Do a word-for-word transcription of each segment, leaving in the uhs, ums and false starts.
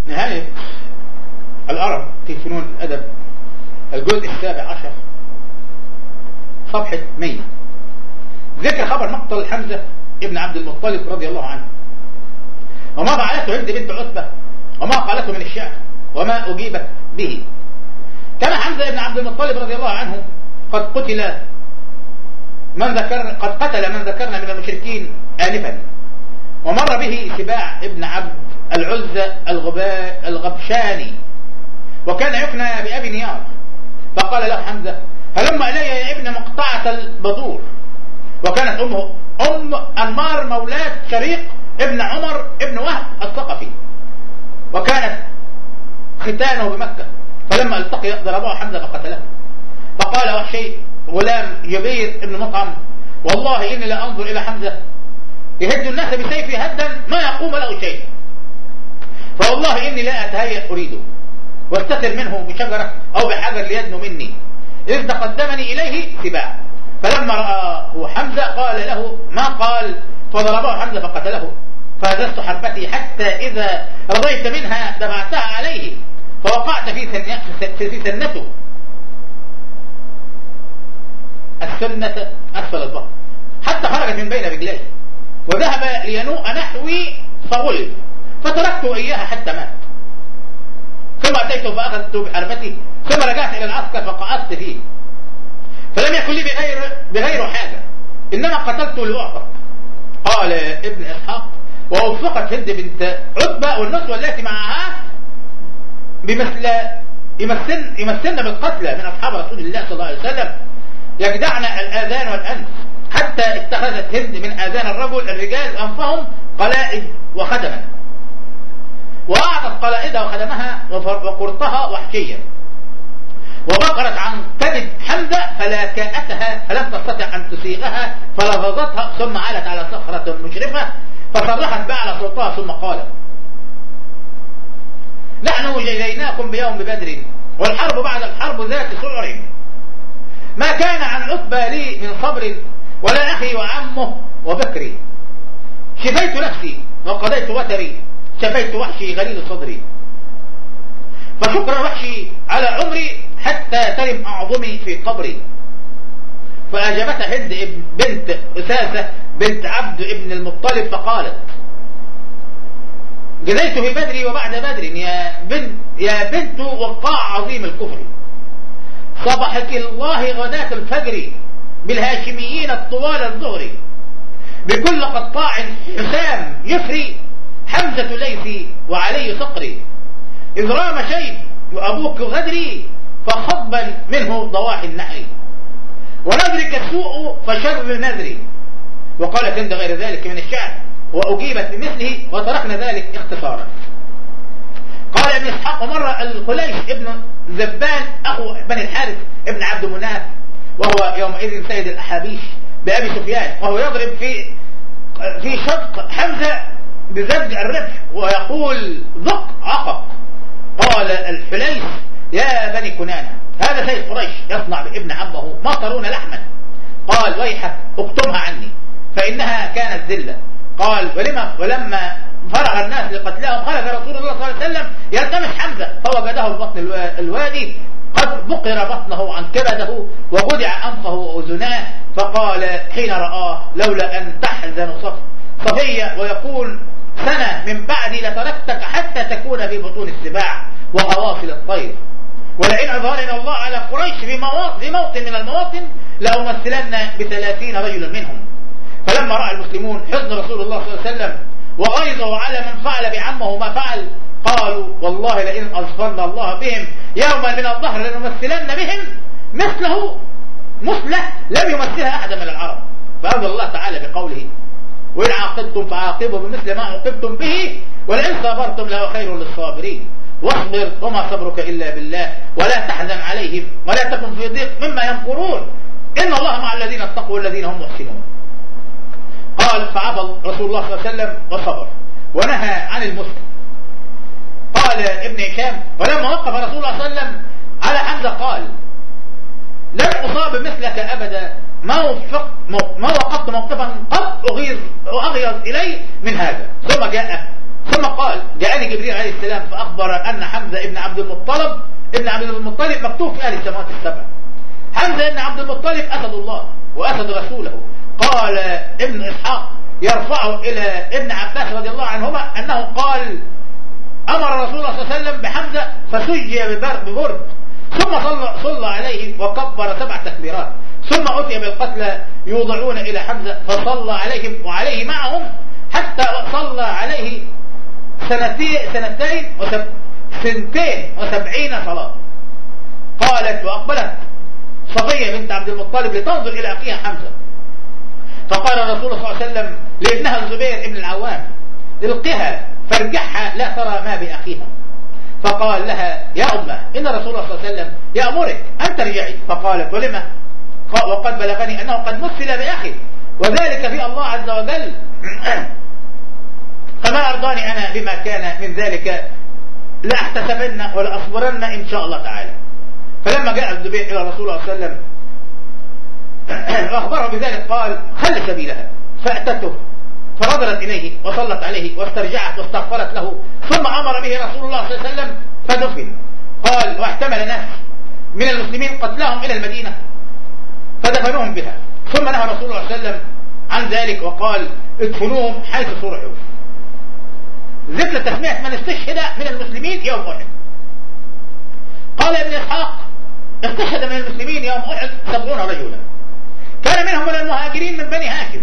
نهاية الأرب في فنون الأدب الجزء السابع عشر صفحة مية. ذكر خبر مقتل حمزة ابن عبد المطلب رضي الله عنه، وما فعلته هند بنت عتبة، وما قالته من الشعر، وما أجيبت به. كان حمزة ابن عبد المطلب رضي الله عنه قد قتل من ذكر قد قتل من ذكرنا من المشركين آنفا، ومر به سباع ابن عبد العزة الغبشاني، وكان يكنى بأبي نيار، فقال له حمزة: هلم إلي يا ابن مقطعة البذور. وكانت أمه أم أنمار مولاة شريق ابن عمر ابن وهب الثقفي، وكانت ختانه بمكة، فلما التقي ضربه حمزة فقتله. فقال وحشي غلام جبير ابن مطعم: والله إني لا أنظر إلى حمزة يهد الناس بسيفي هدا ما يقوم له شيء، فوالله إني لا أتهيأ أريده، واستتر منه بشجرة أو بحجر ليدنو مني، إذ تقدمني إليه سباع. فلما رآه حمزة قال له ما قال، فضربه حمزة فقتله. فهززت حربتي حتى إذا رضيت منها دفعتها عليه، فوقعت في في سنته السنة أسفل الظهر حتى خرجت من بين رجليه، وذهب لينوء نحوي فغلب، فتركت إياها حتى مات. ثم أتيته فأخذت بحربتي، ثم رجعت إلى العسكر فقعدت فيه، فلم يكن لي بغير, بغير حاجة، إنما قتلت لأعتق. قال ابن إسحاق: ووفقت هند بنت عتبة والنسوة التي معها بمثل يمثلن يمثلن بالقتلى من أصحاب رسول الله صلى الله عليه وسلم، يجدعن الآذان والأنف، حتى اتخذت هند من آذان الرجل الرجال أنفهم قلائد وخدما، وأعطت قلائدها وخدمها وقرطها وحشيا، وبقرت عن كبد حمزة فلاكأتها فلم تستطع أن تسيغها فلفظتها، ثم علت على صخرة مشرفة فصرخت بأعلى صوتها ثم قالت: نحن جزيناكم بيوم بدر، والحرب بعد الحرب ذات سعر، ما كان عن عتبى لي من صبر، ولا أخي وعمه وبكري، شفيت نفسي وقضيت وتري، شفيت وحشي غليل صدري، فشكرا وحشي على عمري حتى ترم أعظمي في قبري. فأجابتها هند بنت أساسة بنت عبد ابن المطلب فقالت: جزيت في بدري وبعد بدر يا بنت, يا بنت وقاع عظيم الكفر، صبحك الله غداة الفجر بالهاشميين الطوال الظهر، بكل قطاع حسام يفري، حمزة ليثي وعلي صقري، إذ رام شيب وأبوك غدري، فخضبا منه ضواحي النحر، ونذرك السوء فشر نذري. وقالت عند غير ذلك من الشعر، وأجيبت بمثله وتركنا ذلك اختصارا. قال ابن إسحاق: مر الخليش ابن زبان أخو بني الحارث ابن عبد مناف، وهو يومئذ سيد الأحابيش، بأبي سفيان، وهو يضرب في في شق حمزة بزج الربح ويقول: ذق عقق. قال الحليش: يا بني كنانة، هذا سيد قريش يصنع بابن عمه ما ترون لحما. قال: ويحك اكتمها عني فإنها كانت ذلة. قال: ولما ولما فرغ الناس لقتلهم خرج رسول الله صلى الله عليه وسلم يلتمس حمزة، فوجده ببطن الوادي قد بقر بطنه عن كبده وخدع أنفه وأذناه، فقال حين رآه: لولا أن تحزن صفية ويقول سنة من بعدي لتركتك حتى تكون في بطون السباع وأواصل الطير، ولئن أظهرنا الله على قريش في موطن من المواطن لأمثلن بثلاثين رجلا منهم. فلما رأى المسلمون حزن رسول الله صلى الله عليه وسلم وغيظه على من فعل بعمه ما فعل، قالوا: والله لئن أظفرنا الله بهم يوما من الظهر لنمثلن بهم مثله مثله لم يمثلها أحد من العرب. فأنزل الله تعالى بقوله: وإن عاقبتم فعاقبوا بمثل ما عوقبتم به ولئن صبرتم لهو خير للصابرين، واصبر وما صبرك إلا بالله ولا تحزن عليهم ولا تكن في ضيق مما يمكرون، إن الله مع الذين اتقوا والذين هم محسنون. قال: فعفى رسول الله صلى الله عليه وسلم وصبر ونهى عن المسلم. قال ابن هشام: ولما وقف رسول الله صلى الله عليه وسلم على حمزة قال: لن أصاب مثلك أبدا، ما وفق ما وقفت موقفا قد أغيظ أغيظ إليه من هذا. ثم جاء ثم قال جاءني جبريل عليه السلام فأخبر أن حمزة ابن عبد المطلب ابن عبد المطلب مكتوب في أهل السماوات السبع. حمزة ابن عبد المطلب أسد الله وأسد رسوله. قال ابن إسحاق يرفعه إلى ابن عباس رضي الله عنهما أنه قال أمر رسول الله صلى الله عليه وسلم بحمزة فسجي ببرد ثم صلى, صلى عليه وكبر سبع تكبيرات ثم أتي بالقتلى يوضعون إلى حمزة فصلى عليهم وعليه معهم حتى صلى عليه سنتين, سنتين وسب سنتين وسبعين صلاة. قالت وأقبلت صفية بنت عبد المطلب لتنظر إلى أخيها حمزة فقال الرسول صلى الله عليه وسلم لابنها الزبير ابن العوام القها فارجعها لا ترى ما بأخيها. فقال لها يا أمه إن رسول الله صلى الله عليه وسلم يأمرك أن ترجعي. فقالت ولما؟ وقد بلغني أنه قد مثل بأخي وذلك في الله عز وجل فما أرضاني أنا بما كان من ذلك لأحتسبن ولأصبرن إن شاء الله تعالى. فلما جاء الزبير إلى رسول الله صلى الله عليه وسلم وأخبره بذلك قال خل سبيلها فأتته فرضلت إليه وصلت عليه واسترجعت واستغفرت له ثم أمر به رسول الله صلى الله عليه وسلم فدفن. قال واحتمل ناس من المسلمين قتلهم إلى المدينة فدفنوهم بها ثم نهى رسول الله صلى الله عليه وسلم عن ذلك وقال ادفنوهم حيث صرحوا. ذكر تسمية من استشهد من المسلمين يوم أحد. قال ابن إسحاق استشهد من المسلمين يوم أحد سبعون رجلا كان منهم من المهاجرين من بني هاشم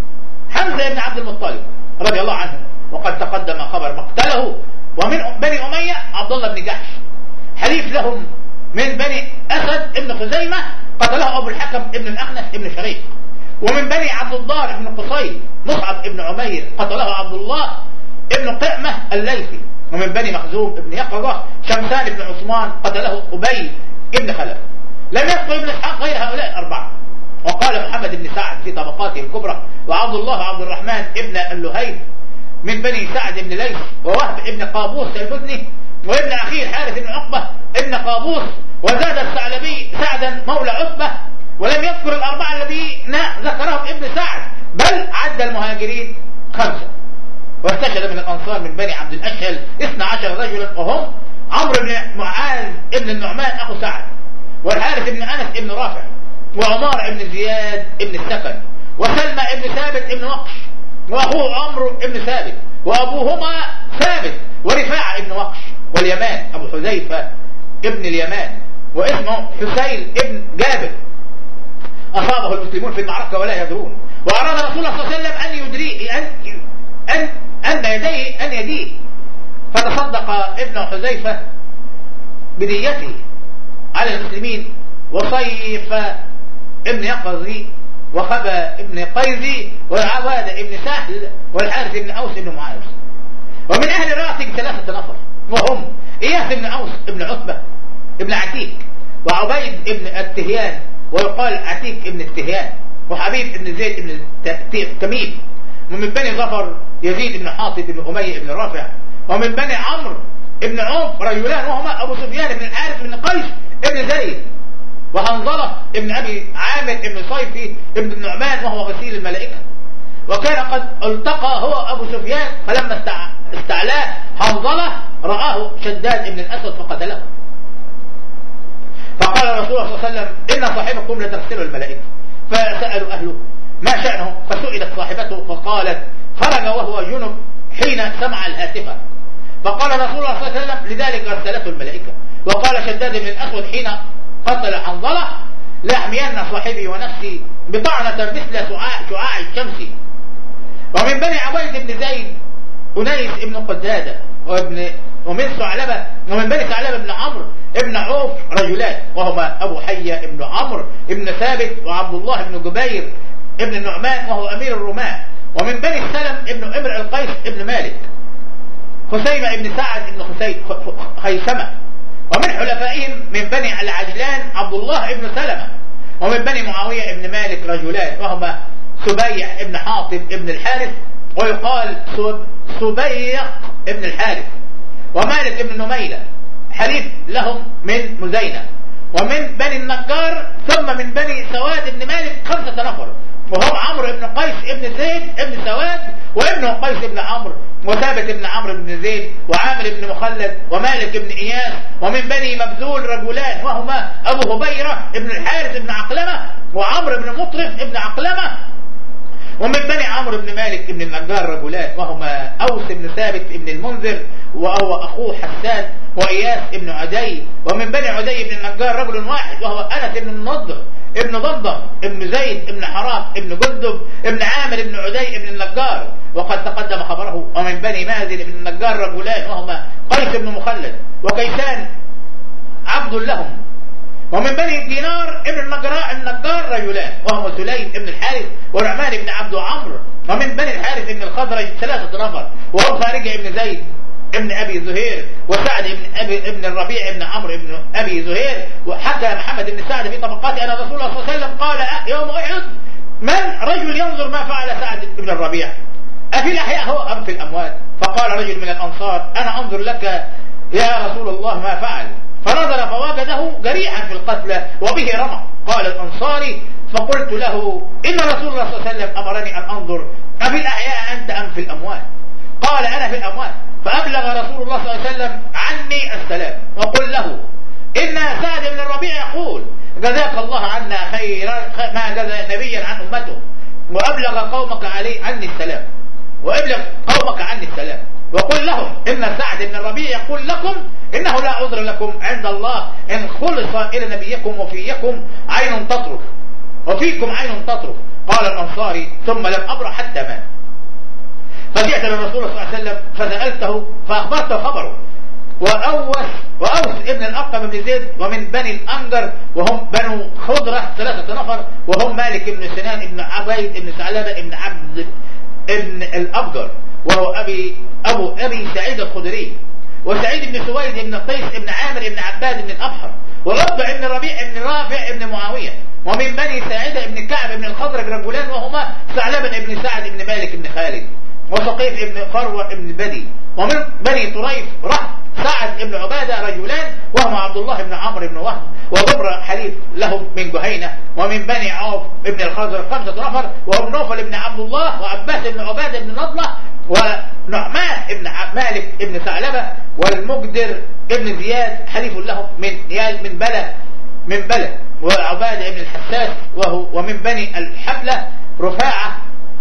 حمزة بن عبد المطلب رضي الله عنه وقد تقدم خبر مقتله. ومن بني أمية عبد الله بن جحش حليف لهم من بني أسد بن خزيمة قتله أبو الحكم ابن الأخنس ابن شريك. ومن بني عبد الدار بن قصي مصعب ابن عمير قتله عبد الله ابن قئمة الليثي. ومن بني مخزوم ابن يقظة شمسان بن عثمان قتله أبي ابن خلف. لم يذكر ابن إسحاق غير هؤلاء الأربعة. وقال محمد بن سعد في طبقاته الكبرى وعبد الله عبد الرحمن ابن اللهيب من بني سعد بن ليث ووهب ابن قابوس المزني وابن أخيه الحارث بن عقبة ابن قابوس وزاد الثعلبي سعدا مولى عتبة. ولم يذكر الأربعة الذين ذكرهم ابن سعد بل عد المهاجرين خمسة. واستشهد من الأنصار من بني عبد الأشهل اثنا عشر رجلا وهم عمرو بن معاذ ابن النعمان أخو سعد والحارث بن أنس ابن رافع وعمار ابن زياد ابن السكن وسلمى ابن ثابت ابن وقش وأخوه عمرو ابن ثابت وأبوهما ثابت ورفاعة ابن وقش واليمان أبو حذيفة ابن اليمان واسمه حسين ابن جابر أصابه المسلمون في المعركة ولا يدرون. وأراد رسول الله صلى الله عليه وسلم أن يدري أن أن أن يديه أن يديه فتصدق ابن حذيفة بديته على المسلمين وصيف ابن يقظي وخبى ابن قيزي والعواد ابن سهل والحارث ابن أوس ابن معاذ. ومن أهل راسك ثلاثة نفر وهم إياس ابن أوس ابن عتبة ابن عتيك وعبيد ابن التهيان ويقال عتيك ابن التهيان وحبيب ابن زيد ابن تميم. ومن بني ظفر يزيد بن حاطب بن أمية بن رافع. ومن بني عمرو ابن عوف رجلان وهما أبو سفيان بن الحارث بن قيس ابن زيد وحنظلة ابن أبي عامر ابن صيفي ابن النعمان وهو غسيل الملائكة. وكان قد التقى هو أبو سفيان فلما استعلاه حنظلة رآه شداد ابن الأسد فقتله. فقال الرسول صلى الله عليه وسلم إن صاحبكم لتغسل الملائكة. فسألوا أهله ما شأنه فسئلت صاحبته فقالت خرج وهو جنب حين سمع الهاتفة. فقال رسول الله صلى الله عليه وسلم لذلك غسلته الملائكة. وقال شداد بن الأسود حين قتل حنظلة لأحمين صاحبي ونفسي بطعنة مثل شعاع الشمس. ومن بني عبيد بن زيد أنيس ابن قدادة وابن ومن ثعلبة ومن بني ثعلبة بن عمرو ابن عوف رجلان وهما أبو حية ابن عمرو ابن ثابت وعبد الله بن جبير ابن النعمان وهو أمير الرومان. ومن بني السلم ابن امرئ القيس ابن مالك خسيمة ابن سعد ابن خيسمة. ومن حلفائهم من بني العجلان عبد الله ابن سلمة. ومن بني معاوية ابن مالك رجلان وهما سبيع ابن حاطب ابن الحارث ويقال سبيع ابن الحارث ومالك ابن نميلة حليف لهم من مزينة. ومن بني النجار ثم من بني سواد ابن مالك خمسة نفر وهم عمرو بن قيس ابن زيد ابن سواد وابنه قيس بن عمرو وثابت بن عمرو بن زيد وعامر بن مخلد ومالك بن إياس. ومن بني مبذول رجلان وهما أبو هبيرة ابن الحارث بن عقلمة وعمرو بن مطرف ابن عقلمة. ومن بني عمرو بن مالك ابن النجار رجلان وهما أوس بن ثابت ابن المنذر وهو أخوه حسان وإياس ابن عدي. ومن بني عدي بن النجار رجل واحد وهو أنس بن النضر ابن ضمضم ابن زيد ابن حرام ابن جندب ابن عامر ابن عدي ابن النجار وقد تقدم خبره. ومن بني مازن ابن النجار رجلان وهما قيس بن مخلد وكيسان عبد لهم. ومن بني دينار ابن النجار النجار رجلان وهما سليم ابن الحارث ونعمان ابن عبد عمرو. ومن بني الحارث ابن الخزرج ثلاثة نفر وهم خارجة ابن زيد ابن ابي زهير وسعد ابن ابي ابن الربيع ابن عمرو ابن ابي زهير. وحكى محمد بن سعد في طبقاته ان رسول الله صلى الله عليه وسلم قال يوم احد من رجل ينظر ما فعل سعد ابن الربيع افي الاحياء هو ام في الاموات؟ فقال رجل من الانصار انا انظر لك يا رسول الله ما فعل. فنظر فوجده جريحا في القتلى وبه رمق. قال الانصاري فقلت له ان رسول الله صلى الله عليه وسلم امرني ان انظر افي الاحياء انت ام في الاموات؟ قال انا في الاموات. فأبلغ رسول الله صلى الله عليه وسلم عني السلام وقل له إن سعد بن الربيع يقول جزاك الله عنا خير ما جزى نبيا عن أمته وأبلغ قومك علي عني السلام وأبلغ قومك عني السلام وقل لهم إن سعد بن الربيع يقول لكم إنه لا عذر لكم عند الله إن خلص إلى نبيكم وفيكم عين تطرف وفيكم عين تطرف. قال الأنصاري ثم لم أبرح حتى مات. فجئت للرسول صلى الله عليه وسلم فسألته فأخبرته خبره. وأوس وأوس ابن الأرقم بن زيد ومن بني الأنجر وهم بنو خضرة ثلاثة نفر وهم مالك بن سنان ابن عبيد ابن ثعلبة ابن عبد ابن الأبجر وهو أبي أبو أبي سعيد الخدري وسعيد بن سويد ابن قيس ابن عامر ابن عباد ابن الأبحر وربع ابن ربيع ابن رافع ابن معاوية. ومن بني ساعدة ابن كعب ابن الخضرج رجلان وهما ثعلبة ابن سعد ابن مالك ابن خالد وثقيف ابن فروة ابن بدي. ومن بني طريف رهط سعد ابن عبادة رجلان وهم عبد الله ابن عمرو بن وهب وضبر حليف لهم من جهينة. ومن بني عوف ابن الخزر خمسة نفر وهم نوفل ابن عبد الله وعباس ابن عبادة ابن نضلة ونعمان ابن مالك ابن ثعلبة والمجدر ابن زياد حليف لهم من نيال من بلد من بلد وعبادة ابن الحساس وهو. ومن بني الحبلة رفاعة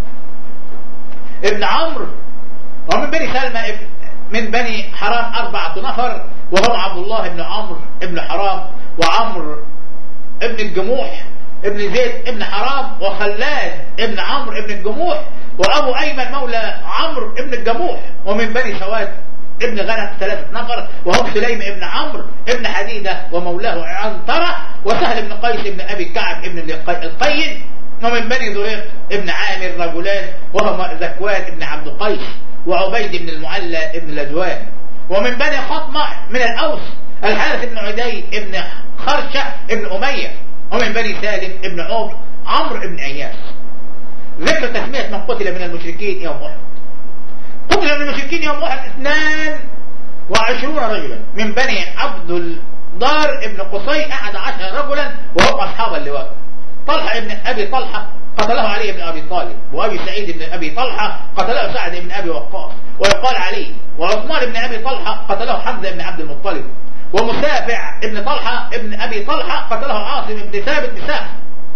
ابن عمرو. ومن بني سلمى من بني حرام أربعة نفر وهم عبد الله ابن عمرو ابن حرام وعمرو ابن الجموح ابن زيد ابن حرام وخلاد ابن عمرو ابن الجموح وأبو أيمن مولى عمرو ابن الجموح. ومن بني سواد ابن غنم ثلاثة نفر وهم سليم ابن عمرو ابن حديدة ومولاه عنترة وسهل ابن قيس ابن أبي كعب ابن القين. ومن بني ذريق ابن عامر رجلان وهما ذكوان ابن عبد قيس وعبيد بن المعلى ابن لدوان. ومن بني خطمة من الأوس الحارث ابن عدي ابن خرشة ابن أمية. ومن بني سالم ابن عوف عمرو ابن اياس. ذكر تسمية من قتل من المشركين يوم احد. قتل من المشركين يوم احد اثنان وعشرون رجلا من بني عبد الدار ابن قصي احد عشر رجلا وهم اصحاب اللواء. طلحة ابن ابي طلحة قتله علي بن ابي طالب وابي سعيد بن ابي طلحة قتله سعد بن ابي وقاص ويقال علي. وعثمان بن ابي طلحة قتله حمزة بن عبد المطلب. ومسافع ابن طلحة ابن ابي طلحة قتله عاصم بن ثابت بساح.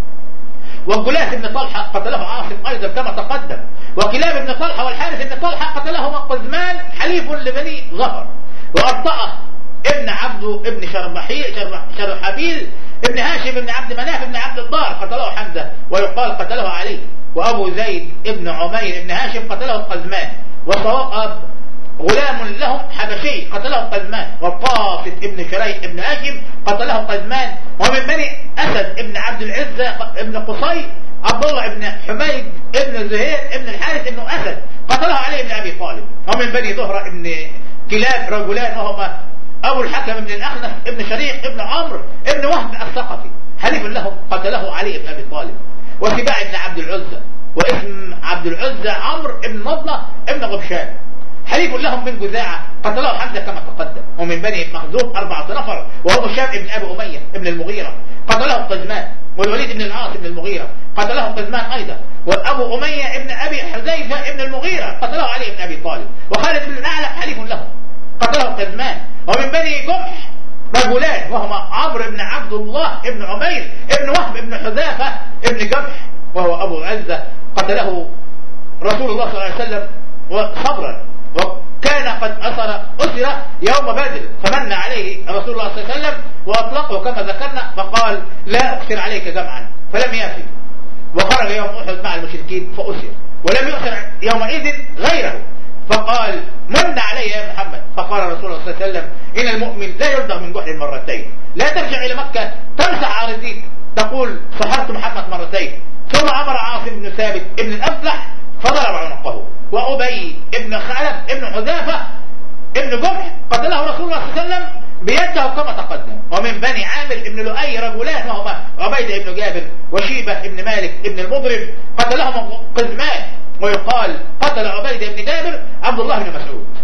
وجلاث بن طلحة قتله عاصم ايضا كما تقدم. وكلاب ابن طلحة والحارث ابن طلحة قتلهما قزمان حليف لبني ظهر. وأرطأه ابن عبد ابن شربحيل شرحبيل ابن هاشم ابن عبد مناف ابن عبد الدار قتله حمزة ويقال قتله علي. وأبو زيد ابن عمير ابن هاشم قتله قزمان. وصواب غلام لهم حبشي قتله قزمان. وقافت ابن شريح ابن هاشم قتله قزمان. ومن بني أسد ابن عبد العزة ابن قصي عبد الله ابن حميد ابن زهير ابن الحارث ابن أسد قتله علي بن أبي طالب. ومن بني ظهر ابن كلاب رجلان وهما أبو الحكم ابن الأخنس ابن شريق ابن عمرو ابن وهب الثقفي حليف لهم قتله علي بن أبي طالب. وسباع ابن عبد العزة واسم عبد العزة عمرو ابن نضلة ابن غبشان حليف لهم من جذاعة قتله حمزة كما تقدم. ومن بني مخزوم أربعة نفر وهو هشام ابن أبي أمية ابن المغيرة قتله قزمان. والوليد بن العاص بن المغيرة قتله قزمان أيضا، وأبو أمية بن أبي حذيفة بن المغيرة قتله علي بن أبي طالب، وخالد بن الأعلى حليف له قتله قزمان. ومن بني جمح رجلان وهما عمرو بن عبد الله بن عمير بن وهب بن حذافة بن جمح وهو أبو عزة قتله رسول الله صلى الله عليه وسلم صبرا، وكان قد أسر أسر يوم بدر فمن عليه رسول الله صلى الله عليه وسلم وأطلقه كما ذكرنا، فقال لا أكثر عليك جمعا فلم يأتي، وخرج يوم أحد مع المشركين فأسر، ولم يؤثر يومئذ غيره، فقال من علي يا محمد، فقال رسول الله صلى الله عليه وسلم إن المؤمن لا يلدغ من جحر مرتين، لا ترجع إلى مكة تمسح عارضيك تقول صحرت محمد مرتين. ثم أمر عاصم بن ثابت ابن الأفلح فضرب عنقه، وأبي ابن خلف ابن حذافة ابن جمح قتله رسول الله صلى الله عليه وسلم بيده كما تقدم. ومن بني عامر ابن لؤي رجلان وهما عبيدة ابن جابر وشيبة ابن مالك ابن المضرب قتلهما قزمان، ويقال قتل عبيدة ابن جابر عبد الله بن مسعود.